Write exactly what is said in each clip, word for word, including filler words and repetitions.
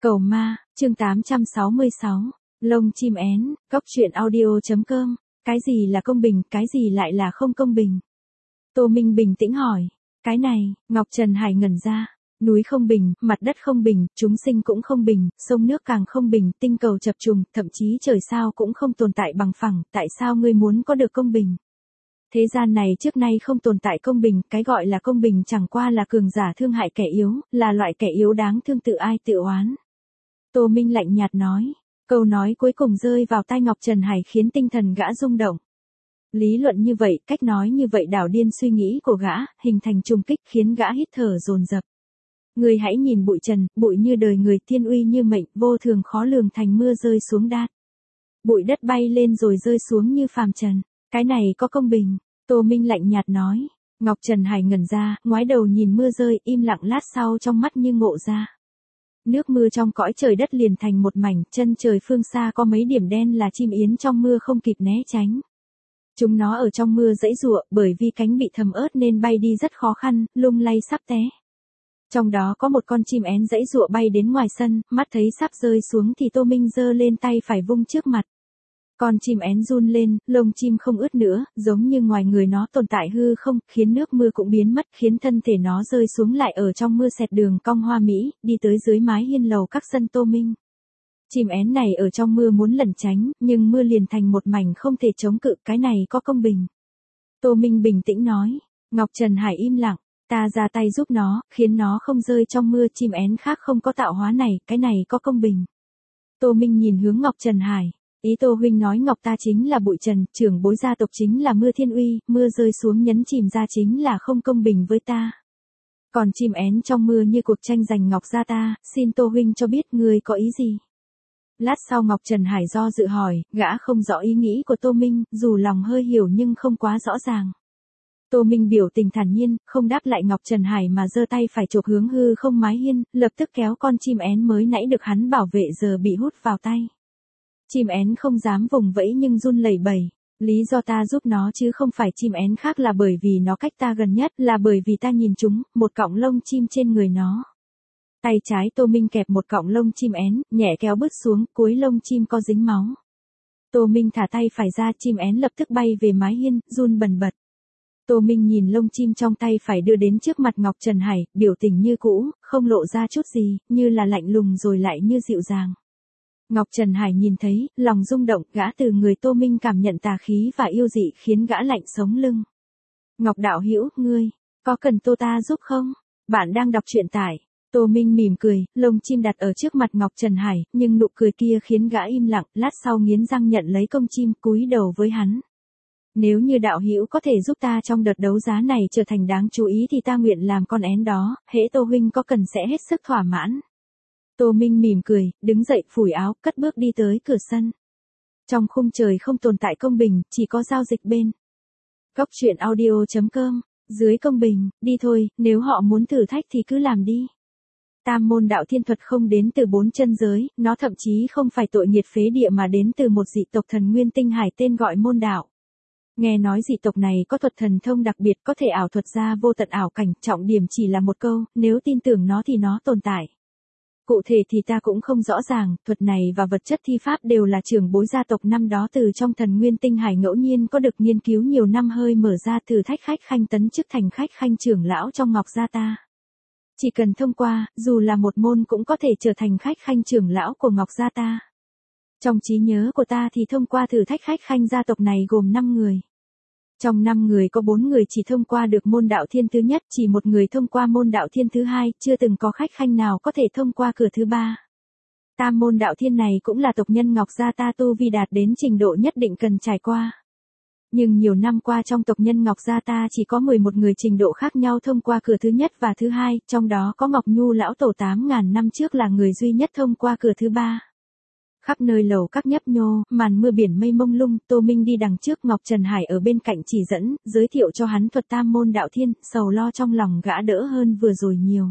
Cầu ma, chương tám trăm sáu mươi sáu, lông chim én, cóc truyện audio.com, cái gì là công bình, cái gì lại là không công bình? Tô Minh bình tĩnh hỏi, cái này, Ngọc Trần Hải ngẩn ra, núi không bình, mặt đất không bình, chúng sinh cũng không bình, sông nước càng không bình, tinh cầu chập trùng, thậm chí trời sao cũng không tồn tại bằng phẳng, tại sao ngươi muốn có được công bình? Thế gian này trước nay không tồn tại công bình, cái gọi là công bình chẳng qua là cường giả thương hại kẻ yếu, là loại kẻ yếu đáng thương tự ai tự oán. Tô Minh lạnh nhạt nói, câu nói cuối cùng rơi vào tai Ngọc Trần Hải khiến tinh thần gã rung động. Lý luận như vậy, cách nói như vậy đảo điên suy nghĩ của gã, hình thành trùng kích khiến gã hít thở dồn dập. Người hãy nhìn bụi trần, bụi như đời người, thiên uy như mệnh, vô thường khó lường thành mưa rơi xuống đát. Bụi đất bay lên rồi rơi xuống như phàm trần, cái này có công bình? Tô Minh lạnh nhạt nói. Ngọc Trần Hải ngẩn ra, ngoái đầu nhìn mưa rơi, im lặng lát sau trong mắt như ngộ ra. Nước mưa trong cõi trời đất liền thành một mảnh, chân trời phương xa có mấy điểm đen là chim yến trong mưa không kịp né tránh. Chúng nó ở trong mưa giãy giụa, bởi vì cánh bị thấm ớt nên bay đi rất khó khăn, lung lay sắp té. Trong đó có một con chim én giãy giụa bay đến ngoài sân, mắt thấy sắp rơi xuống thì Tô Minh giơ lên tay phải vung trước mặt. Con chim én run lên, lông chim không ướt nữa, giống như ngoài người nó tồn tại hư không, khiến nước mưa cũng biến mất, khiến thân thể nó rơi xuống lại ở trong mưa xẹt đường cong hoa mỹ, đi tới dưới mái hiên lầu các sân Tô Minh. Chim én này ở trong mưa muốn lẩn tránh, nhưng mưa liền thành một mảnh không thể chống cự, cái này có công bình? Tô Minh bình tĩnh nói. Ngọc Trần Hải im lặng, ta ra tay giúp nó, khiến nó không rơi trong mưa, chim én khác không có tạo hóa này, cái này có công bình? Tô Minh nhìn hướng Ngọc Trần Hải. Ý Tô huynh nói Ngọc ta chính là bụi trần, trưởng bối gia tộc chính là mưa thiên uy, mưa rơi xuống nhấn chìm ra chính là không công bình với ta. Còn chim én trong mưa như cuộc tranh giành Ngọc gia ta, xin Tô huynh cho biết ngươi có ý gì? Lát sau Ngọc Trần Hải do dự hỏi, gã không rõ ý nghĩ của Tô Minh, dù lòng hơi hiểu nhưng không quá rõ ràng. Tô Minh biểu tình thản nhiên, không đáp lại Ngọc Trần Hải mà giơ tay phải chộp hướng hư không mái hiên, lập tức kéo con chim én mới nãy được hắn bảo vệ giờ bị hút vào tay. Chim én không dám vùng vẫy nhưng run lẩy bẩy. Lý do ta giúp nó chứ không phải chim én khác, là bởi vì nó cách ta gần nhất, là bởi vì ta nhìn chúng, một cọng lông chim trên người nó. Tay trái Tô Minh kẹp một cọng lông chim én, nhẹ kéo bứt xuống, cuối lông chim có dính máu. Tô Minh thả tay phải ra, chim én lập tức bay về mái hiên, run bần bật. Tô Minh nhìn lông chim trong tay phải đưa đến trước mặt Ngọc Trần Hải, biểu tình như cũ, không lộ ra chút gì, như là lạnh lùng rồi lại như dịu dàng. Ngọc Trần Hải nhìn thấy, lòng rung động, gã từ người Tô Minh cảm nhận tà khí và yêu dị khiến gã lạnh sống lưng. Ngọc đạo hữu, ngươi, có cần Tô ta giúp không? Bạn đang đọc truyện tải. Tô Minh mỉm cười, lông chim đặt ở trước mặt Ngọc Trần Hải, nhưng nụ cười kia khiến gã im lặng, lát sau nghiến răng nhận lấy công chim, cúi đầu với hắn. Nếu như đạo hữu có thể giúp ta trong đợt đấu giá này trở thành đáng chú ý thì ta nguyện làm con én đó, hễ Tô huynh có cần sẽ hết sức thỏa mãn. Tô Minh mỉm cười, đứng dậy phủi áo, cất bước đi tới cửa sân. Trong khung trời không tồn tại công bình, chỉ có giao dịch bên. Cóc truyện audio.com, dưới công bình, đi thôi, nếu họ muốn thử thách thì cứ làm đi. Tam môn đạo thiên thuật không đến từ bốn chân giới, nó thậm chí không phải tội nghiệt phế địa mà đến từ một dị tộc thần nguyên tinh hải tên gọi môn đạo. Nghe nói dị tộc này có thuật thần thông đặc biệt, có thể ảo thuật ra vô tận ảo cảnh, trọng điểm chỉ là một câu, nếu tin tưởng nó thì nó tồn tại. Cụ thể thì ta cũng không rõ ràng, thuật này và vật chất thi pháp đều là trưởng bối gia tộc năm đó từ trong thần nguyên tinh hải ngẫu nhiên có được nghiên cứu nhiều năm hơi mở ra, thử thách khách khanh tấn chức thành khách khanh trưởng lão trong Ngọc gia ta. Chỉ cần thông qua, dù là một môn cũng có thể trở thành khách khanh trưởng lão của Ngọc gia ta. Trong trí nhớ của ta thì thông qua thử thách khách khanh gia tộc này gồm năm người. Trong năm người có bốn người chỉ thông qua được môn đạo thiên thứ nhất, chỉ một người thông qua môn đạo thiên thứ hai, chưa từng có khách khanh nào có thể thông qua cửa thứ ba. Tam môn đạo thiên này cũng là tộc nhân Ngọc gia ta tu vi đạt đến trình độ nhất định cần trải qua. Nhưng nhiều năm qua trong tộc nhân Ngọc gia ta chỉ có mười một người trình độ khác nhau thông qua cửa thứ nhất và thứ hai, trong đó có Ngọc Nhu lão tổ tám ngàn năm trước là người duy nhất thông qua cửa thứ ba. Khắp nơi lầu các nhấp nhô, màn mưa biển mây mông lung, Tô Minh đi đằng trước, Ngọc Trần Hải ở bên cạnh chỉ dẫn, giới thiệu cho hắn thuật tam môn đạo thiên, sầu lo trong lòng gã đỡ hơn vừa rồi nhiều.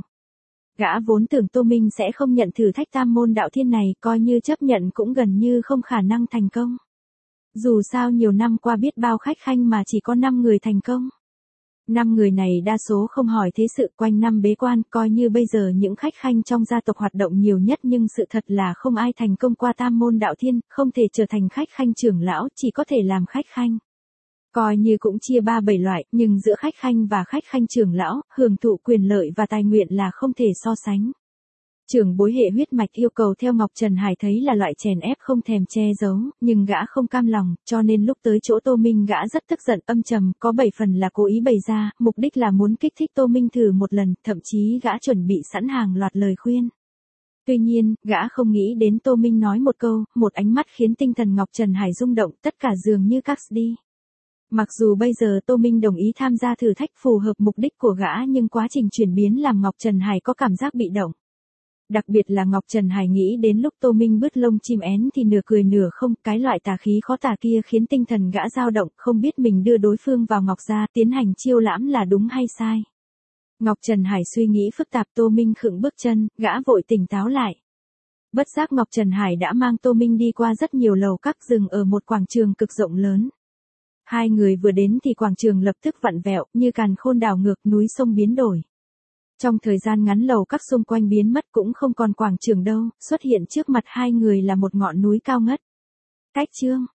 Gã vốn tưởng Tô Minh sẽ không nhận thử thách tam môn đạo thiên này, coi như chấp nhận cũng gần như không khả năng thành công. Dù sao nhiều năm qua biết bao khách khanh mà chỉ có năm người thành công. Năm người này đa số không hỏi thế sự, quanh năm bế quan, coi như bây giờ những khách khanh trong gia tộc hoạt động nhiều nhất, nhưng sự thật là không ai thành công qua tam môn đạo thiên, không thể trở thành khách khanh trưởng lão, chỉ có thể làm khách khanh. Coi như cũng chia ba bảy loại, nhưng giữa khách khanh và khách khanh trưởng lão, hưởng thụ quyền lợi và tài nguyện là không thể so sánh. Trưởng bối hệ huyết mạch yêu cầu theo Ngọc Trần Hải thấy là loại chèn ép không thèm che giấu, nhưng gã không cam lòng, cho nên lúc tới chỗ Tô Minh gã rất tức giận, âm trầm, có bảy phần là cố ý bày ra, mục đích là muốn kích thích Tô Minh thử một lần, thậm chí gã chuẩn bị sẵn hàng loạt lời khuyên. Tuy nhiên, gã không nghĩ đến Tô Minh nói một câu, một ánh mắt khiến tinh thần Ngọc Trần Hải rung động, tất cả dường như cắt đi. Mặc dù bây giờ Tô Minh đồng ý tham gia thử thách phù hợp mục đích của gã, nhưng quá trình chuyển biến làm Ngọc Trần Hải có cảm giác bị động. Đặc biệt là Ngọc Trần Hải nghĩ đến lúc Tô Minh bứt lông chim én thì nửa cười nửa không, cái loại tà khí khó tả kia khiến tinh thần gã dao động, không biết mình đưa đối phương vào Ngọc gia tiến hành chiêu lãm là đúng hay sai. Ngọc Trần Hải suy nghĩ phức tạp, Tô Minh khựng bước chân, gã vội tỉnh táo lại. Bất giác Ngọc Trần Hải đã mang Tô Minh đi qua rất nhiều lầu các, dừng ở một quảng trường cực rộng lớn. Hai người vừa đến thì quảng trường lập tức vặn vẹo, như càn khôn đảo ngược, núi sông biến đổi. Trong thời gian ngắn lầu các xung quanh biến mất, cũng không còn quảng trường đâu, xuất hiện trước mặt hai người là một ngọn núi cao ngất. Cách chương